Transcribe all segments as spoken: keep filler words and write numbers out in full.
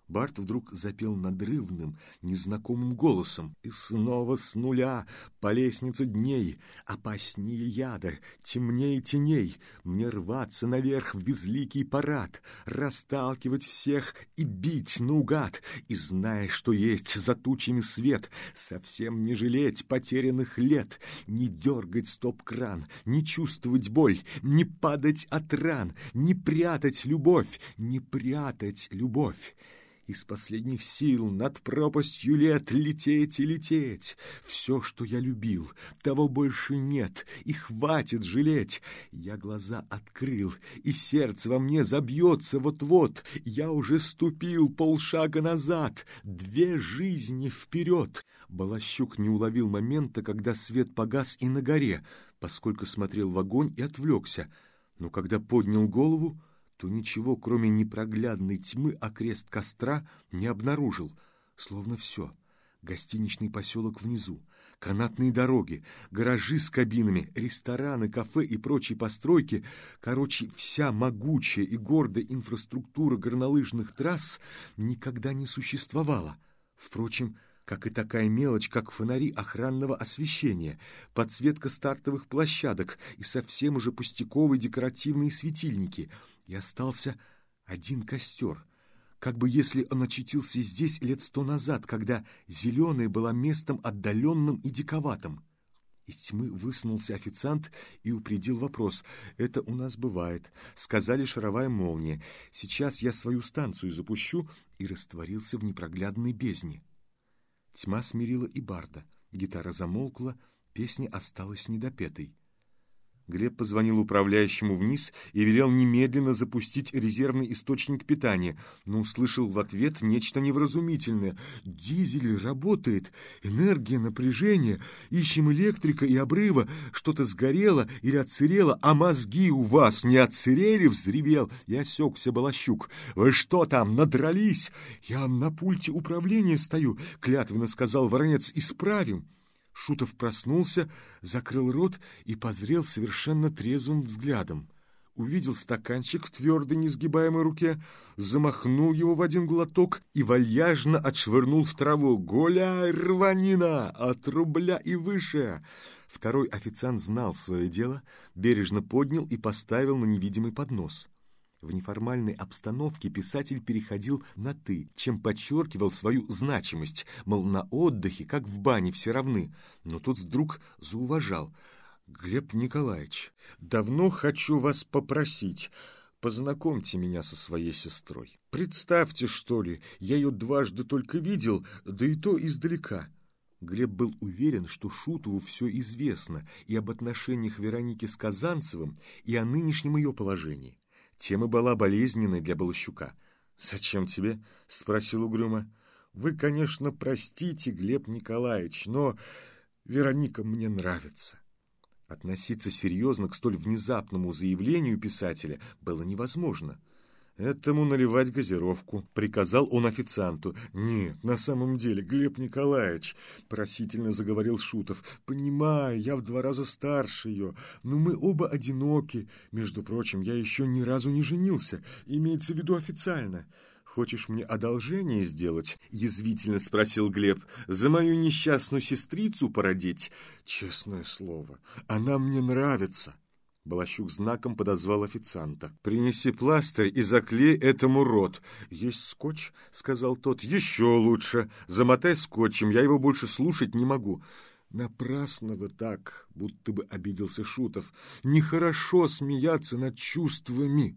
Барт вдруг запел надрывным, незнакомым голосом. «И снова с нуля по лестнице дней, опаснее яда, темнее теней, мне рваться наверх в безликий парад, расталкивать всех и бить наугад, и, зная, что есть за тучами свет, совсем не жалеть потерянных лет, не дергать стоп-кран, не чувствовать боль, не падать от ран, не прятать любовь, не прятать любовь. Из последних сил над пропастью лет лететь и лететь. Все, что я любил, того больше нет, и хватит жалеть. Я глаза открыл, и сердце во мне забьется вот-вот. Я уже ступил полшага назад, две жизни вперед». Балащук не уловил момента, когда свет погас и на горе, поскольку смотрел в огонь и отвлекся. Но когда поднял голову, то ничего, кроме непроглядной тьмы, окрест костра не обнаружил. Словно все. Гостиничный поселок внизу, канатные дороги, гаражи с кабинами, рестораны, кафе и прочие постройки, короче, вся могучая и гордая инфраструктура горнолыжных трасс никогда не существовала. Впрочем, как и такая мелочь, как фонари охранного освещения, подсветка стартовых площадок и совсем уже пустяковые декоративные светильники. И остался один костер, как бы если он очутился здесь лет сто назад, когда зеленое было местом отдаленным и диковатым. Из тьмы высунулся официант и упредил вопрос. «Это у нас бывает», — сказали шаровая молния. «Сейчас я свою станцию запущу», и растворился в непроглядной бездне. Тьма смирила и Барда. Гитара замолкла, песня осталась недопетой. Глеб позвонил управляющему вниз и велел немедленно запустить резервный источник питания, но услышал в ответ нечто невразумительное. «Дизель работает, энергия, напряжение, ищем электрика и обрыва, что-то сгорело или отсырело, а мозги у вас не отсырели?» — взревел и осекся Балащук. «Вы что там, надрались?» «Я на пульте управления стою», — клятвенно сказал Воронец. «Исправим». Шутов проснулся, закрыл рот и позрел совершенно трезвым взглядом. Увидел стаканчик в твердой несгибаемой руке, замахнул его в один глоток и вальяжно отшвырнул в траву. «Гуляй, рванина! От рубля и выше!» Второй официант знал свое дело, бережно поднял и поставил на невидимый поднос. В неформальной обстановке писатель переходил на «ты», чем подчеркивал свою значимость, мол, на отдыхе, как в бане, все равны. Но тут вдруг зауважал. «Глеб Николаевич, давно хочу вас попросить, познакомьте меня со своей сестрой. Представьте, что ли, я ее дважды только видел, да и то издалека». Глеб был уверен, что Шутову все известно и об отношениях Вероники с Казанцевым, и о нынешнем ее положении. Тема была болезненной для Балащука. «Зачем тебе?» — спросил угрюмо. «Вы, конечно, простите, Глеб Николаевич, но Вероника мне нравится». Относиться серьезно к столь внезапному заявлению писателя было невозможно. «Этому наливать газировку», — приказал он официанту. «Нет, на самом деле, Глеб Николаевич», — просительно заговорил Шутов, — «понимаю, я в два раза старше ее, но мы оба одиноки. Между прочим, я еще ни разу не женился, имеется в виду официально». «Хочешь мне одолжение сделать?» — язвительно спросил Глеб. «За мою несчастную сестрицу породить?» «Честное слово, она мне нравится». Балащук знаком подозвал официанта. «Принеси пластырь и заклей этому рот». «Есть скотч?» — сказал тот. «Еще лучше. Замотай скотчем, я его больше слушать не могу». «Напрасно вы так», — будто бы обиделся Шутов. «Нехорошо смеяться над чувствами».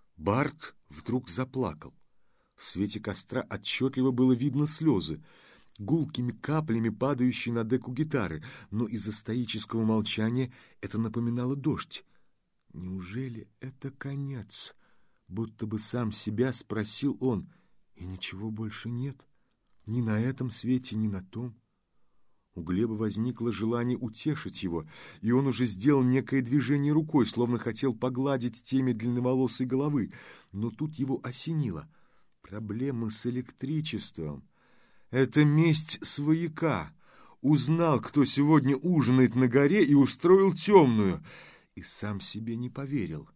Барт вдруг заплакал. В свете костра отчетливо было видно слезы, гулкими каплями падающие на деку гитары, но из-за стоического молчания это напоминало дождь. «Неужели это конец?» — будто бы сам себя спросил он. «И ничего больше нет? Ни на этом свете, ни на том?» У Глеба возникло желание утешить его, и он уже сделал некое движение рукой, словно хотел погладить теме длинноволосой головы, но тут его осенило. Проблемы с электричеством. Это месть свояка. Узнал, кто сегодня ужинает на горе, и устроил темную. И сам себе не поверил.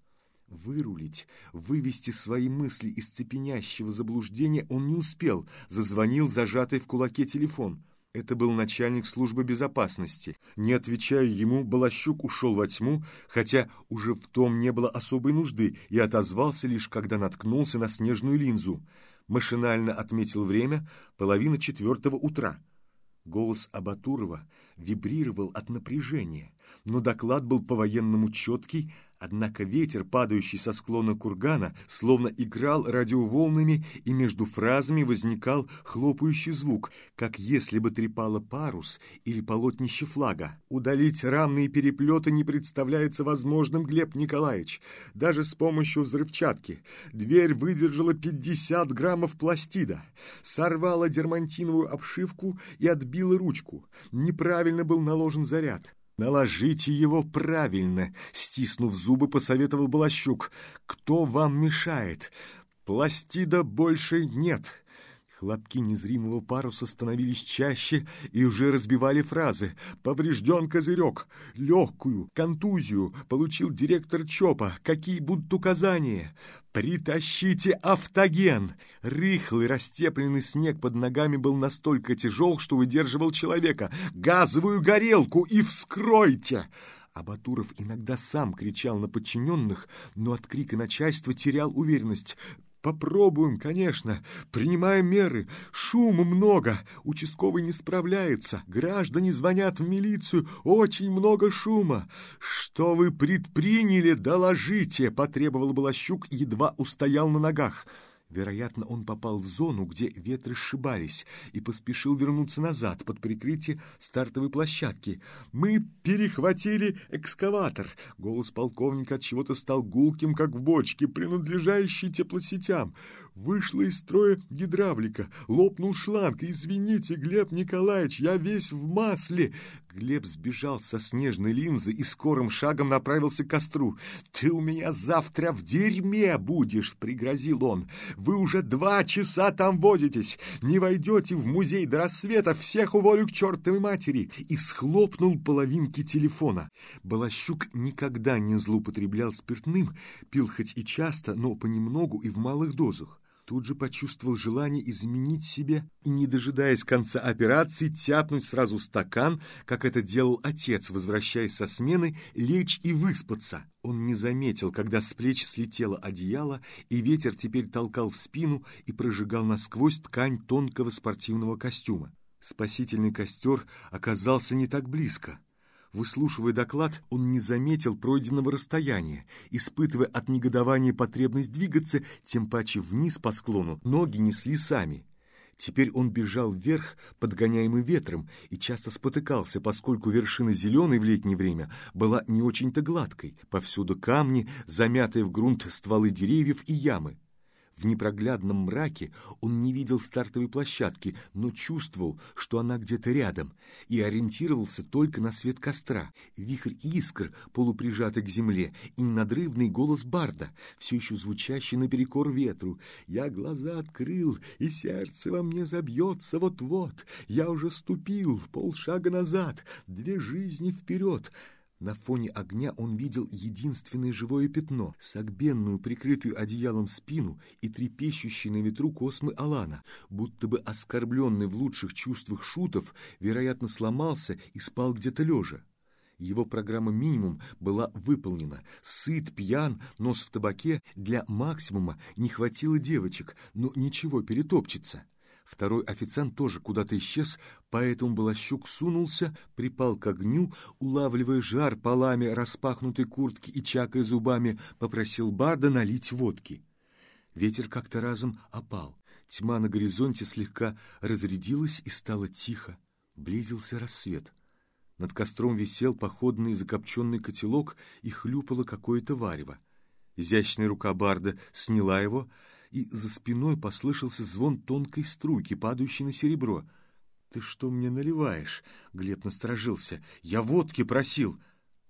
Вырулить, вывести свои мысли из цепенящего заблуждения он не успел. Зазвонил зажатый в кулаке телефон. Это был начальник службы безопасности. Не отвечая ему, Балащук ушел во тьму, хотя уже в том не было особой нужды, и отозвался лишь, когда наткнулся на снежную линзу. Машинально отметил время — половина четвертого утра. Голос Абатурова вибрировал от напряжения, но доклад был по-военному четкий, однако ветер, падающий со склона кургана, словно играл радиоволнами, и между фразами возникал хлопающий звук, как если бы трепало парус или полотнище флага. «Удалить рамные переплеты не представляется возможным, Глеб Николаевич, даже с помощью взрывчатки. Дверь выдержала пятьдесят граммов пластида, сорвала дермантиновую обшивку и отбила ручку. Неправильно был наложен заряд». «Наложите его правильно», — стиснув зубы, посоветовал Балащук. «Кто вам мешает? Пластида больше нет». Хлопки незримого паруса становились чаще и уже разбивали фразы. «Поврежден козырек. Легкую контузию получил директор ЧОПа. Какие будут указания? Притащите автоген». Рыхлый растепленный снег под ногами был настолько тяжел, что выдерживал человека. «Газовую горелку и вскройте!» Абатуров иногда сам кричал на подчиненных, но от крика начальства терял уверенность. «Попробуем, конечно. Принимаем меры. Шума много. Участковый не справляется. Граждане звонят в милицию. Очень много шума. Что вы предприняли, доложите», — потребовал Балащук, едва устоял на ногах. Вероятно, он попал в зону, где ветры сшибались, и поспешил вернуться назад под прикрытие стартовой площадки. «Мы перехватили экскаватор». Голос полковника от чего-то стал гулким, как в бочке, принадлежащей теплосетям. «Вышла из строя гидравлика. Лопнул шланг. Извините, Глеб Николаевич, я весь в масле». Глеб сбежал со снежной линзы и скорым шагом направился к костру. «Ты у меня завтра в дерьме будешь», — пригрозил он. «Вы уже два часа там возитесь. Не войдете в музей до рассвета, всех уволю к чертовой матери». И схлопнул половинки телефона. Балащук никогда не злоупотреблял спиртным, пил хоть и часто, но понемногу и в малых дозах. Тут же почувствовал желание изменить себе и, не дожидаясь конца операции, тяпнуть сразу стакан, как это делал отец, возвращаясь со смены, лечь и выспаться. Он не заметил, когда с плеч слетело одеяло, и ветер теперь толкал в спину и прожигал насквозь ткань тонкого спортивного костюма. Спасительный костер оказался не так близко. Выслушивая доклад, он не заметил пройденного расстояния. Испытывая от негодования потребность двигаться, тем паче вниз по склону, ноги несли сами. Теперь он бежал вверх, подгоняемый ветром, и часто спотыкался, поскольку вершина зеленой в летнее время была не очень-то гладкой. Повсюду камни, замятые в грунт стволы деревьев и ямы. В непроглядном мраке он не видел стартовой площадки, но чувствовал, что она где-то рядом, и ориентировался только на свет костра. Вихрь искр, полуприжатый к земле, и надрывный голос барда, все еще звучащий наперекор ветру. «Я глаза открыл, и сердце во мне забьется вот-вот. Я уже ступил полшага назад, две жизни вперед». На фоне огня он видел единственное живое пятно — согбенную, прикрытую одеялом спину и трепещущий на ветру космы Алана, будто бы оскорбленный в лучших чувствах шутов, вероятно, сломался и спал где-то лежа. Его программа «Минимум» была выполнена. Сыт, пьян, нос в табаке. Для максимума не хватило девочек, но ничего, перетопчется. Второй официант тоже куда-то исчез, поэтому Балащук сунулся, припал к огню, улавливая жар полами распахнутой куртки и, чакая зубами, попросил барда налить водки. Ветер как-то разом опал. Тьма на горизонте слегка разрядилась и стало тихо. Близился рассвет. Над костром висел походный закопченный котелок и хлюпало какое-то варево. Изящная рука барда сняла его, и за спиной послышался звон тонкой струйки, падающей на серебро. «Ты что мне наливаешь?» — Глеб насторожился. «Я водки просил!»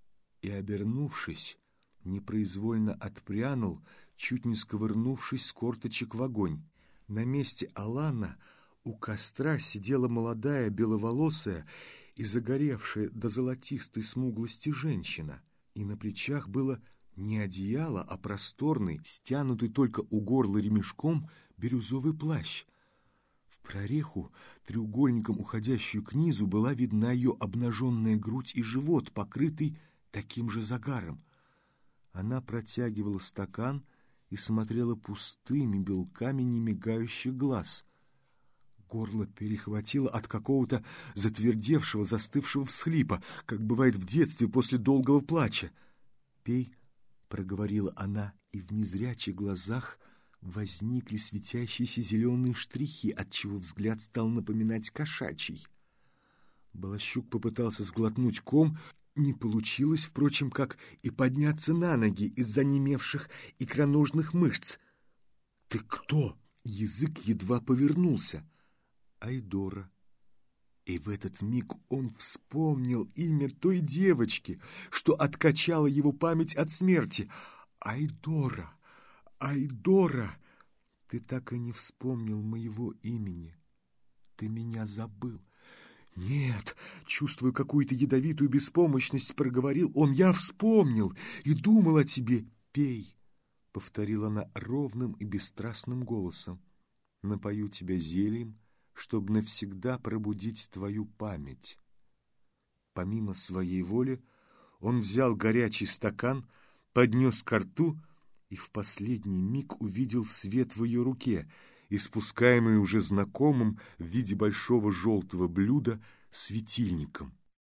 И, обернувшись, непроизвольно отпрянул, чуть не сковырнувшись с корточек в огонь. На месте Алана у костра сидела молодая, беловолосая и загоревшая до золотистой смуглости женщина, и на плечах было Не одеяло, а просторный, стянутый только у горла ремешком, бирюзовый плащ. В прореху, треугольником уходящую к низу, была видна ее обнаженная грудь и живот, покрытый таким же загаром. Она протягивала стакан и смотрела пустыми белками немигающих глаз. Горло перехватило от какого-то затвердевшего, застывшего всхлипа, как бывает в детстве после долгого плача. «Пей», — проговорила она, и в незрячих глазах возникли светящиеся зеленые штрихи, отчего взгляд стал напоминать кошачий. Балащук попытался сглотнуть ком. Не получилось, впрочем, как и подняться на ноги из-за онемевших икроножных мышц. «Ты кто?» Язык едва повернулся. «Айдора». И в этот миг он вспомнил имя той девочки, что откачала его память от смерти. «Айдора! Айдора! Ты так и не вспомнил моего имени. Ты меня забыл». «Нет, чувствуя какую-то ядовитую беспомощность, проговорил он, я вспомнил и думал о тебе. Пей», — повторила она ровным и бесстрастным голосом. «Напою тебя зельем, чтобы навсегда пробудить твою память». Помимо своей воли он взял горячий стакан, поднес ко рту и в последний миг увидел свет в ее руке, испускаемый уже знакомым в виде большого желтого блюда светильником.